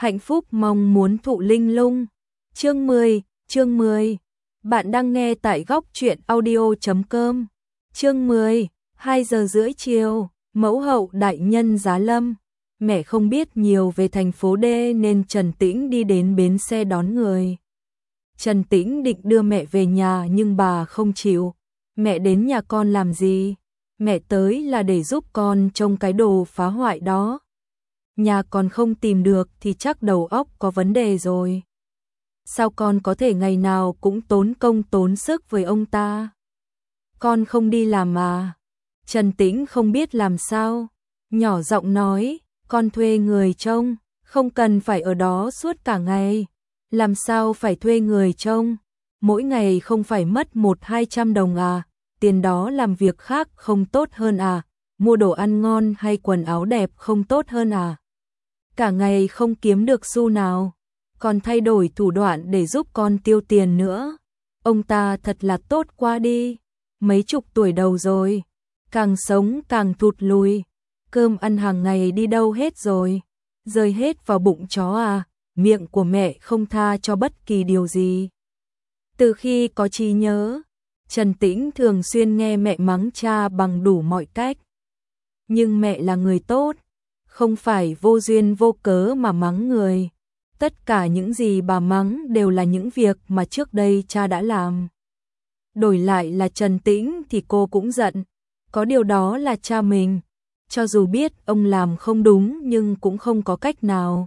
Hạnh phúc mong muốn thụ linh lung. Chương 10. Bạn đang nghe tại góc truyện audio.com. Chương 10, 2 giờ rưỡi chiều, mẫu hậu đại nhân giá lâm. Mẹ không biết nhiều về thành phố D nên Trần Tĩnh đi đến bến xe đón người. Trần Tĩnh định đưa mẹ về nhà nhưng bà không chịu. Mẹ đến nhà con làm gì? Mẹ tới là để giúp con trông cái đồ phá hoại đó. Nhà còn không tìm được thì chắc đầu óc có vấn đề rồi. Sao con có thể ngày nào cũng tốn công tốn sức với ông ta? Con không đi làm mà. Trần Tĩnh không biết làm sao. Nhỏ giọng nói, con thuê người trông, không cần phải ở đó suốt cả ngày. Làm sao phải thuê người trông? Mỗi ngày không phải mất 100-200 đồng à? Tiền đó làm việc khác không tốt hơn à? Mua đồ ăn ngon hay quần áo đẹp không tốt hơn à? Cả ngày không kiếm được xu nào, còn thay đổi thủ đoạn để giúp con tiêu tiền nữa. Ông ta thật là tốt quá đi, mấy chục tuổi đầu rồi, càng sống càng thụt lùi. Cơm ăn hàng ngày đi đâu hết rồi? Rơi hết vào bụng chó à? Miệng của mẹ không tha cho bất kỳ điều gì. Từ khi có trí nhớ, Trần Tĩnh thường xuyên nghe mẹ mắng cha bằng đủ mọi cách. Nhưng mẹ là người tốt, không phải vô duyên vô cớ mà mắng người. Tất cả những gì bà mắng đều là những việc mà trước đây cha đã làm. Đổi lại là Trần Tĩnh thì cô cũng giận. Có điều đó là cha mình. Cho dù biết ông làm không đúng nhưng cũng không có cách nào.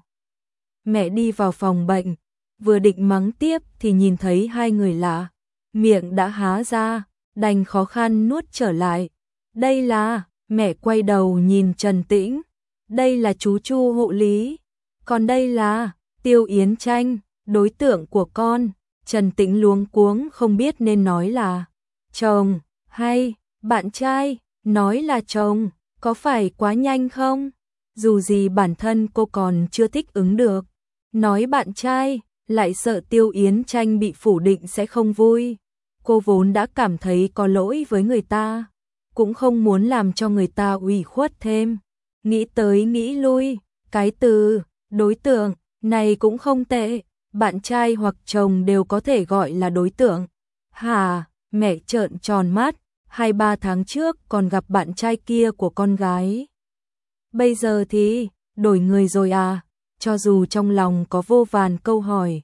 Mẹ đi vào phòng bệnh, vừa định mắng tiếp thì nhìn thấy hai người lạ. Miệng đã há ra, đành khó khăn nuốt trở lại. Đây là, mẹ quay đầu nhìn Trần Tĩnh. Đây là chú Chu hộ lý. Còn đây là Tiêu Yến Tranh, đối tượng của con. Trần Tĩnh luống cuống không biết nên nói là chồng hay bạn trai. Nói là chồng, có phải quá nhanh không? Dù gì bản thân cô còn chưa thích ứng được. Nói bạn trai, lại sợ Tiêu Yến Tranh bị phủ định sẽ không vui. Cô vốn đã cảm thấy có lỗi với người ta, cũng không muốn làm cho người ta ủy khuất thêm. Nghĩ tới nghĩ lui, cái từ đối tượng này cũng không tệ, bạn trai hoặc chồng đều có thể gọi là đối tượng. Hả? Mẹ trợn tròn mắt, 2-3 tháng trước còn gặp bạn trai kia của con gái. Bây giờ thì đổi người rồi à? Cho dù trong lòng có vô vàn câu hỏi,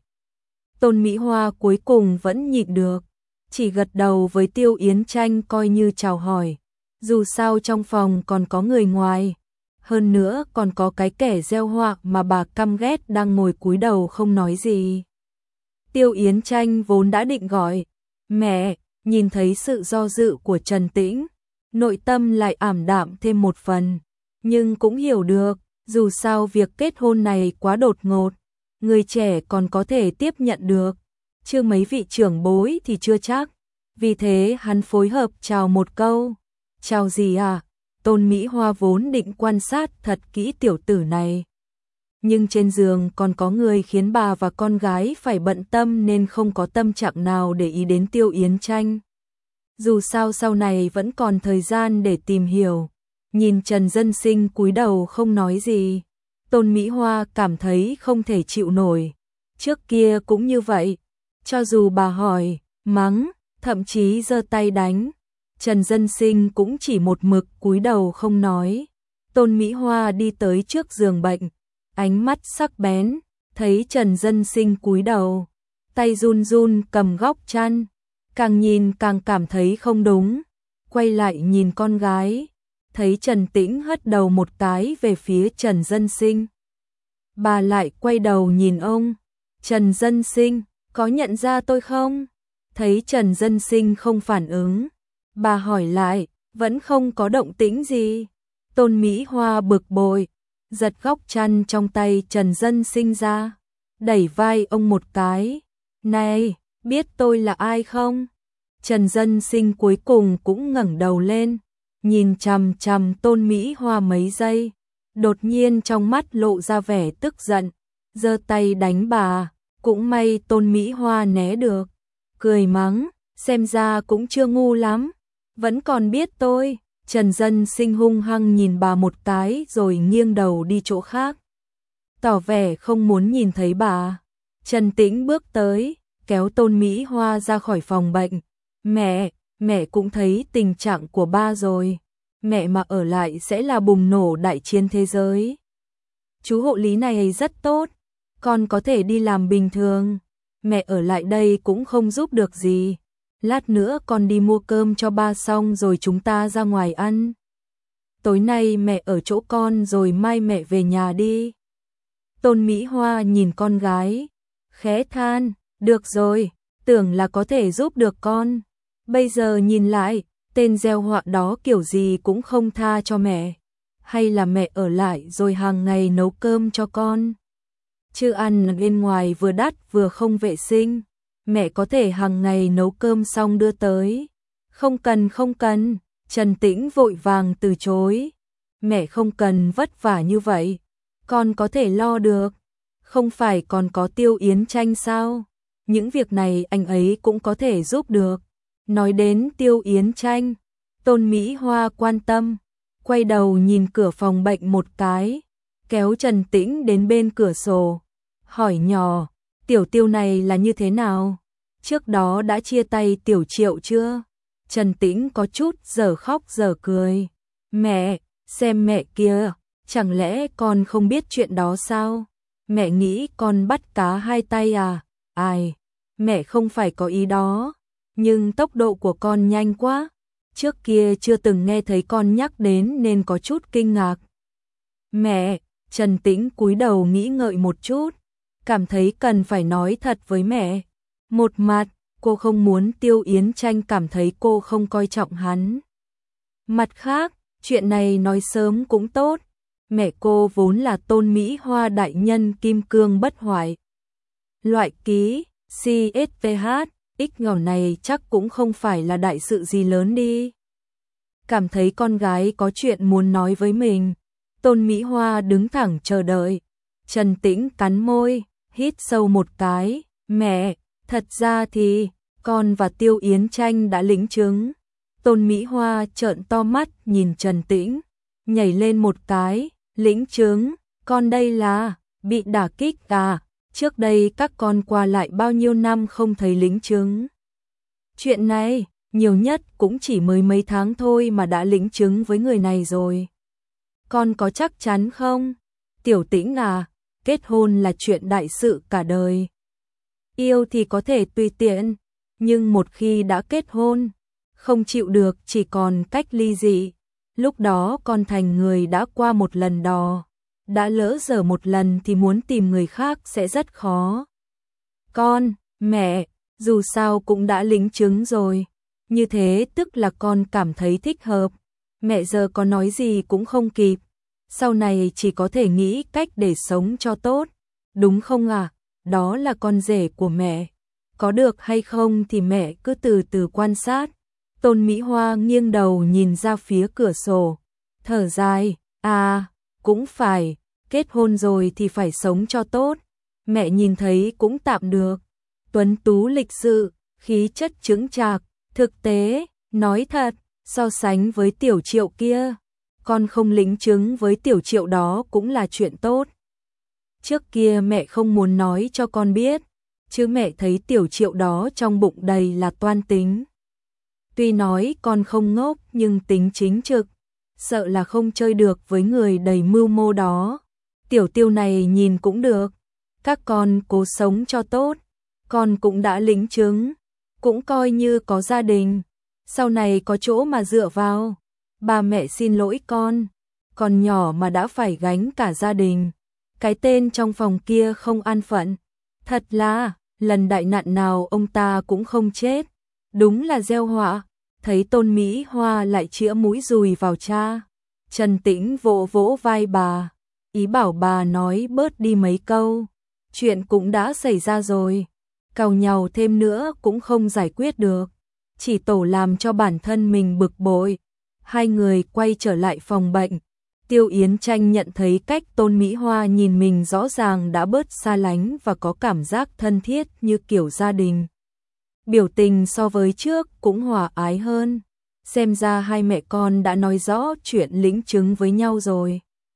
Tôn Mỹ Hoa cuối cùng vẫn nhịn được, chỉ gật đầu với Tiêu Yến Tranh coi như chào hỏi. Dù sao trong phòng còn có người ngoài, hơn nữa còn có cái kẻ gieo họa mà bà căm ghét đang ngồi cúi đầu không nói gì. Tiêu Yến Tranh vốn đã định gọi mẹ, nhìn thấy sự do dự của Trần Tĩnh, nội tâm lại ảm đạm thêm một phần, nhưng cũng hiểu được, dù sao việc kết hôn này quá đột ngột, người trẻ còn có thể tiếp nhận được, chứ mấy vị trưởng bối thì chưa chắc. Vì thế hắn phối hợp chào một câu. Chào gì à? Tôn Mỹ Hoa vốn định quan sát thật kỹ tiểu tử này. Nhưng trên giường còn có người khiến bà và con gái phải bận tâm nên không có tâm trạng nào để ý đến Tiêu Yến Tranh. Dù sao sau này vẫn còn thời gian để tìm hiểu. Nhìn Trần Dân Sinh cúi đầu không nói gì, Tôn Mỹ Hoa cảm thấy không thể chịu nổi. Trước kia cũng như vậy, cho dù bà hỏi, mắng, thậm chí giơ tay đánh, Trần Dân Sinh cũng chỉ một mực cúi đầu không nói. Tôn Mỹ Hoa đi tới trước giường bệnh, ánh mắt sắc bén, thấy Trần Dân Sinh cúi đầu, tay run run cầm góc chăn, càng nhìn càng cảm thấy không đúng, quay lại nhìn con gái, thấy Trần Tĩnh hất đầu một cái về phía Trần Dân Sinh. Bà lại quay đầu nhìn ông, Trần Dân Sinh, có nhận ra tôi không? Thấy Trần Dân Sinh không phản ứng, bà hỏi lại, vẫn không có động tĩnh gì. Tôn Mỹ Hoa bực bội, giật góc chăn trong tay Trần Dân Sinh ra, đẩy vai ông một cái. Này, biết tôi là ai không? Trần Dân Sinh cuối cùng cũng ngẩng đầu lên, nhìn chằm chằm Tôn Mỹ Hoa mấy giây, đột nhiên trong mắt lộ ra vẻ tức giận, giơ tay đánh bà, cũng may Tôn Mỹ Hoa né được, cười mắng, xem ra cũng chưa ngu lắm, vẫn còn biết tôi. Trần Dân Sinh hung hăng nhìn bà một cái rồi nghiêng đầu đi chỗ khác. tỏ vẻ không muốn nhìn thấy bà. Trần Tĩnh bước tới, kéo Tôn Mỹ Hoa ra khỏi phòng bệnh. Mẹ cũng thấy tình trạng của ba rồi. Mẹ mà ở lại sẽ là bùng nổ đại chiến thế giới. Chú hộ lý này rất tốt, con có thể đi làm bình thường. Mẹ ở lại đây cũng không giúp được gì. Lát nữa con đi mua cơm cho ba xong rồi chúng ta ra ngoài ăn. Tối nay mẹ ở chỗ con rồi mai mẹ về nhà đi. Tôn Mỹ Hoa nhìn con gái, khẽ than, được rồi, tưởng là có thể giúp được con. Bây giờ nhìn lại, tên gieo họa đó kiểu gì cũng không tha cho mẹ. Hay là mẹ ở lại rồi hàng ngày nấu cơm cho con. Chứ ăn bên ngoài vừa đắt vừa không vệ sinh. Mẹ có thể hàng ngày nấu cơm xong đưa tới. Không cần, Trần Tĩnh vội vàng từ chối. Mẹ không cần vất vả như vậy, con có thể lo được. Không phải còn có Tiêu Yến Tranh sao? Những việc này anh ấy cũng có thể giúp được. Nói đến Tiêu Yến Tranh, Tôn Mỹ Hoa quan tâm, quay đầu nhìn cửa phòng bệnh một cái, kéo Trần Tĩnh đến bên cửa sổ, hỏi nhỏ, Tiểu Tiêu này là như thế nào? Trước đó đã chia tay Tiểu Triệu chưa? Trần Tĩnh có chút giờ khóc giờ cười. Mẹ, xem mẹ kia, chẳng lẽ con không biết chuyện đó sao? Mẹ nghĩ con bắt cá hai tay à? Ai, mẹ không phải có ý đó, nhưng tốc độ của con nhanh quá. Trước kia chưa từng nghe thấy con nhắc đến nên có chút kinh ngạc. Mẹ, Trần Tĩnh cúi đầu nghĩ ngợi một chút, cảm thấy cần phải nói thật với mẹ. Một mặt, cô không muốn Tiêu Yến Tranh cảm thấy cô không coi trọng hắn. Mặt khác, chuyện này nói sớm cũng tốt. Mẹ cô vốn là Tôn Mỹ Hoa đại nhân kim cương bất hoại. Loại ký, CSVH, X ngỏ này chắc cũng không phải là đại sự gì lớn đi. Cảm thấy con gái có chuyện muốn nói với mình, Tôn Mỹ Hoa đứng thẳng chờ đợi. Trần Tĩnh cắn môi, hít sâu một cái, mẹ, thật ra thì, con và Tiêu Yến Tranh đã lĩnh chứng. Tôn Mỹ Hoa trợn to mắt nhìn Trần Tĩnh, nhảy lên một cái, lĩnh chứng, con đây là, bị đả kích à, trước đây các con qua lại bao nhiêu năm không thấy lĩnh chứng. Chuyện này, nhiều nhất cũng chỉ mới mấy tháng thôi mà đã lĩnh chứng với người này rồi. Con có chắc chắn không? Tiểu Tĩnh à, kết hôn là chuyện đại sự cả đời. Yêu thì có thể tùy tiện, nhưng một khi đã kết hôn, không chịu được chỉ còn cách ly dị. Lúc đó con thành người đã qua một lần đò, đã lỡ dở một lần thì muốn tìm người khác sẽ rất khó. Con, mẹ, dù sao cũng đã lĩnh chứng rồi, như thế tức là con cảm thấy thích hợp. Mẹ giờ có nói gì cũng không kịp, sau này chỉ có thể nghĩ cách để sống cho tốt, đúng không à? Đó là con rể của mẹ, có được hay không thì mẹ cứ từ từ quan sát. Tôn Mỹ Hoa nghiêng đầu nhìn ra phía cửa sổ, thở dài, à, cũng phải, kết hôn rồi thì phải sống cho tốt. Mẹ nhìn thấy cũng tạm được, tuấn tú lịch sự, khí chất chững chạc, thực tế, nói thật, so sánh với Tiểu Triệu kia, con không lĩnh chứng với Tiểu Triệu đó cũng là chuyện tốt. Trước kia mẹ không muốn nói cho con biết, chứ mẹ thấy Tiểu Triệu đó trong bụng đầy là toan tính. Tuy nói con không ngốc nhưng tính chính trực, sợ là không chơi được với người đầy mưu mô đó. Tiểu Tiêu này nhìn cũng được, các con cố sống cho tốt, con cũng đã lĩnh chứng, cũng coi như có gia đình, sau này có chỗ mà dựa vào. Ba mẹ xin lỗi con nhỏ mà đã phải gánh cả gia đình. Cái tên trong phòng kia không an phận, thật là, lần đại nạn nào ông ta cũng không chết, đúng là gieo họa. Thấy Tôn Mỹ Hoa lại chĩa mũi dùi vào cha, Trần Tĩnh vỗ vỗ vai bà, ý bảo bà nói bớt đi mấy câu, chuyện cũng đã xảy ra rồi, càu nhàu thêm nữa cũng không giải quyết được, chỉ tổ làm cho bản thân mình bực bội. Hai người quay trở lại phòng bệnh, Tiêu Yến Tranh nhận thấy cách Tôn Mỹ Hoa nhìn mình rõ ràng đã bớt xa lánh và có cảm giác thân thiết như kiểu gia đình. Biểu tình so với trước cũng hòa ái hơn, xem ra hai mẹ con đã nói rõ chuyện lĩnh chứng với nhau rồi.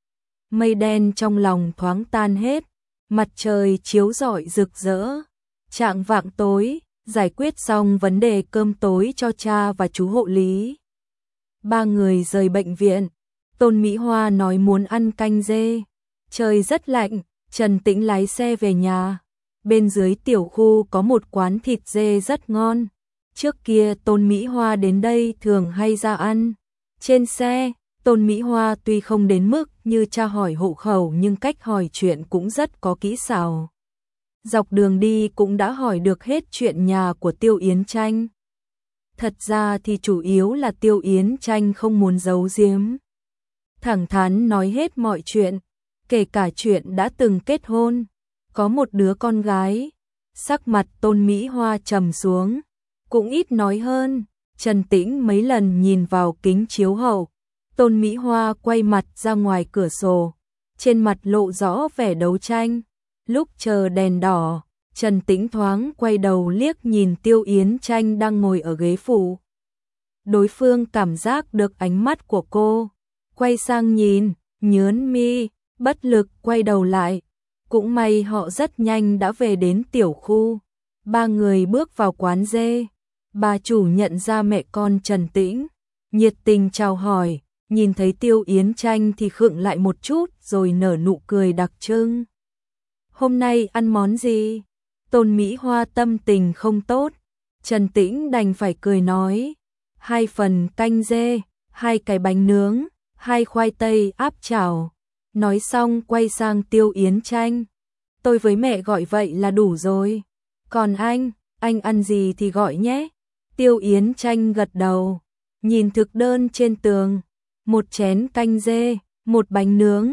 mây đen trong lòng thoáng tan hết, mặt trời chiếu rọi rực rỡ. Chạng vạng tối, giải quyết xong vấn đề cơm tối cho cha và chú hộ lý. Ba người rời bệnh viện, Tôn Mỹ Hoa nói muốn ăn canh dê. Trời rất lạnh, Trần Tĩnh lái xe về nhà. Bên dưới tiểu khu có một quán thịt dê rất ngon. Trước kia Tôn Mỹ Hoa đến đây thường hay ra ăn. Trên xe, Tôn Mỹ Hoa tuy không đến mức như tra hỏi hộ khẩu nhưng cách hỏi chuyện cũng rất có kỹ xảo. Dọc đường đi cũng đã hỏi được hết chuyện nhà của Tiêu Yến Tranh. Thật ra thì chủ yếu là Tiêu Yến Tranh không muốn giấu giếm. Thẳng thắn nói hết mọi chuyện, kể cả chuyện đã từng kết hôn, có một đứa con gái. Sắc mặt Tôn Mỹ Hoa trầm xuống, cũng ít nói hơn. Trần Tĩnh mấy lần nhìn vào kính chiếu hậu, Tôn Mỹ Hoa quay mặt ra ngoài cửa sổ, trên mặt lộ rõ vẻ đấu tranh. Lúc chờ đèn đỏ, Trần Tĩnh thoáng quay đầu liếc nhìn Tiêu Yến Tranh đang ngồi ở ghế phụ. Đối phương cảm giác được ánh mắt của cô, quay sang nhìn, nhớn mi, bất lực quay đầu lại. Cũng may họ rất nhanh đã về đến tiểu khu. Ba người bước vào quán dê. Bà chủ nhận ra mẹ con Trần Tĩnh, nhiệt tình chào hỏi, nhìn thấy Tiêu Yến Tranh thì khựng lại một chút rồi nở nụ cười đặc trưng. Hôm nay ăn món gì? Tôn Mỹ Hoa tâm tình không tốt, Trần Tĩnh đành phải cười nói, 2 phần canh dê, 2 cái bánh nướng, 2 khoai tây áp chảo. Nói xong quay sang Tiêu Yến Tranh, tôi với mẹ gọi vậy là đủ rồi. Còn anh ăn gì thì gọi nhé. Tiêu Yến Tranh gật đầu, nhìn thực đơn trên tường, 1 chén canh dê, 1 bánh nướng,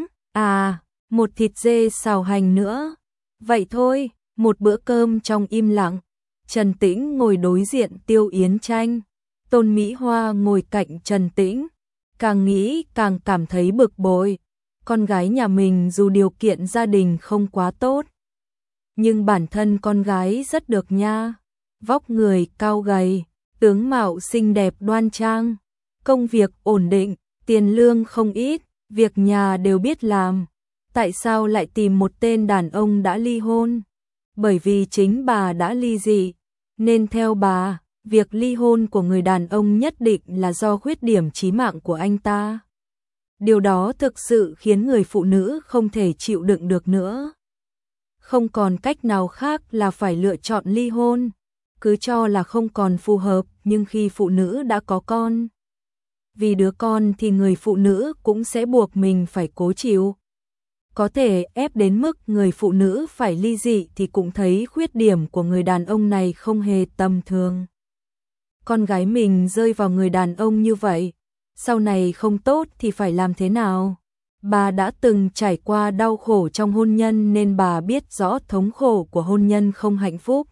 1 thịt dê xào hành nữa. Vậy thôi, một bữa cơm trong im lặng. Trần Tĩnh ngồi đối diện Tiêu Yến Tranh, Tôn Mỹ Hoa ngồi cạnh Trần Tĩnh, càng nghĩ càng cảm thấy bực bội. Con gái nhà mình dù điều kiện gia đình không quá tốt, nhưng bản thân con gái rất được nha. Vóc người cao gầy, tướng mạo xinh đẹp đoan trang, công việc ổn định, tiền lương không ít, việc nhà đều biết làm. Tại sao lại tìm một tên đàn ông đã ly hôn? Bởi vì chính bà đã ly dị, nên theo bà, việc ly hôn của người đàn ông nhất định là do khuyết điểm chí mạng của anh ta. Điều đó thực sự khiến người phụ nữ không thể chịu đựng được nữa. Không còn cách nào khác là phải lựa chọn ly hôn. Cứ cho là không còn phù hợp, nhưng khi phụ nữ đã có con, vì đứa con thì người phụ nữ cũng sẽ buộc mình phải cố chịu. Có thể ép đến mức người phụ nữ phải ly dị thì cũng thấy khuyết điểm của người đàn ông này không hề tầm thường. Con gái mình rơi vào người đàn ông như vậy, sau này không tốt thì phải làm thế nào? Bà đã từng trải qua đau khổ trong hôn nhân nên bà biết rõ thống khổ của hôn nhân không hạnh phúc.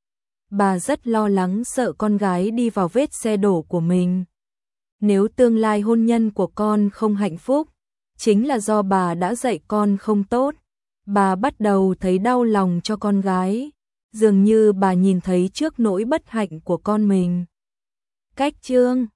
Bà rất lo lắng sợ con gái đi vào vết xe đổ của mình. Nếu tương lai hôn nhân của con không hạnh phúc, chính là do bà đã dạy con không tốt. Bà bắt đầu thấy đau lòng cho con gái, dường như bà nhìn thấy trước nỗi bất hạnh của con mình. Cách chương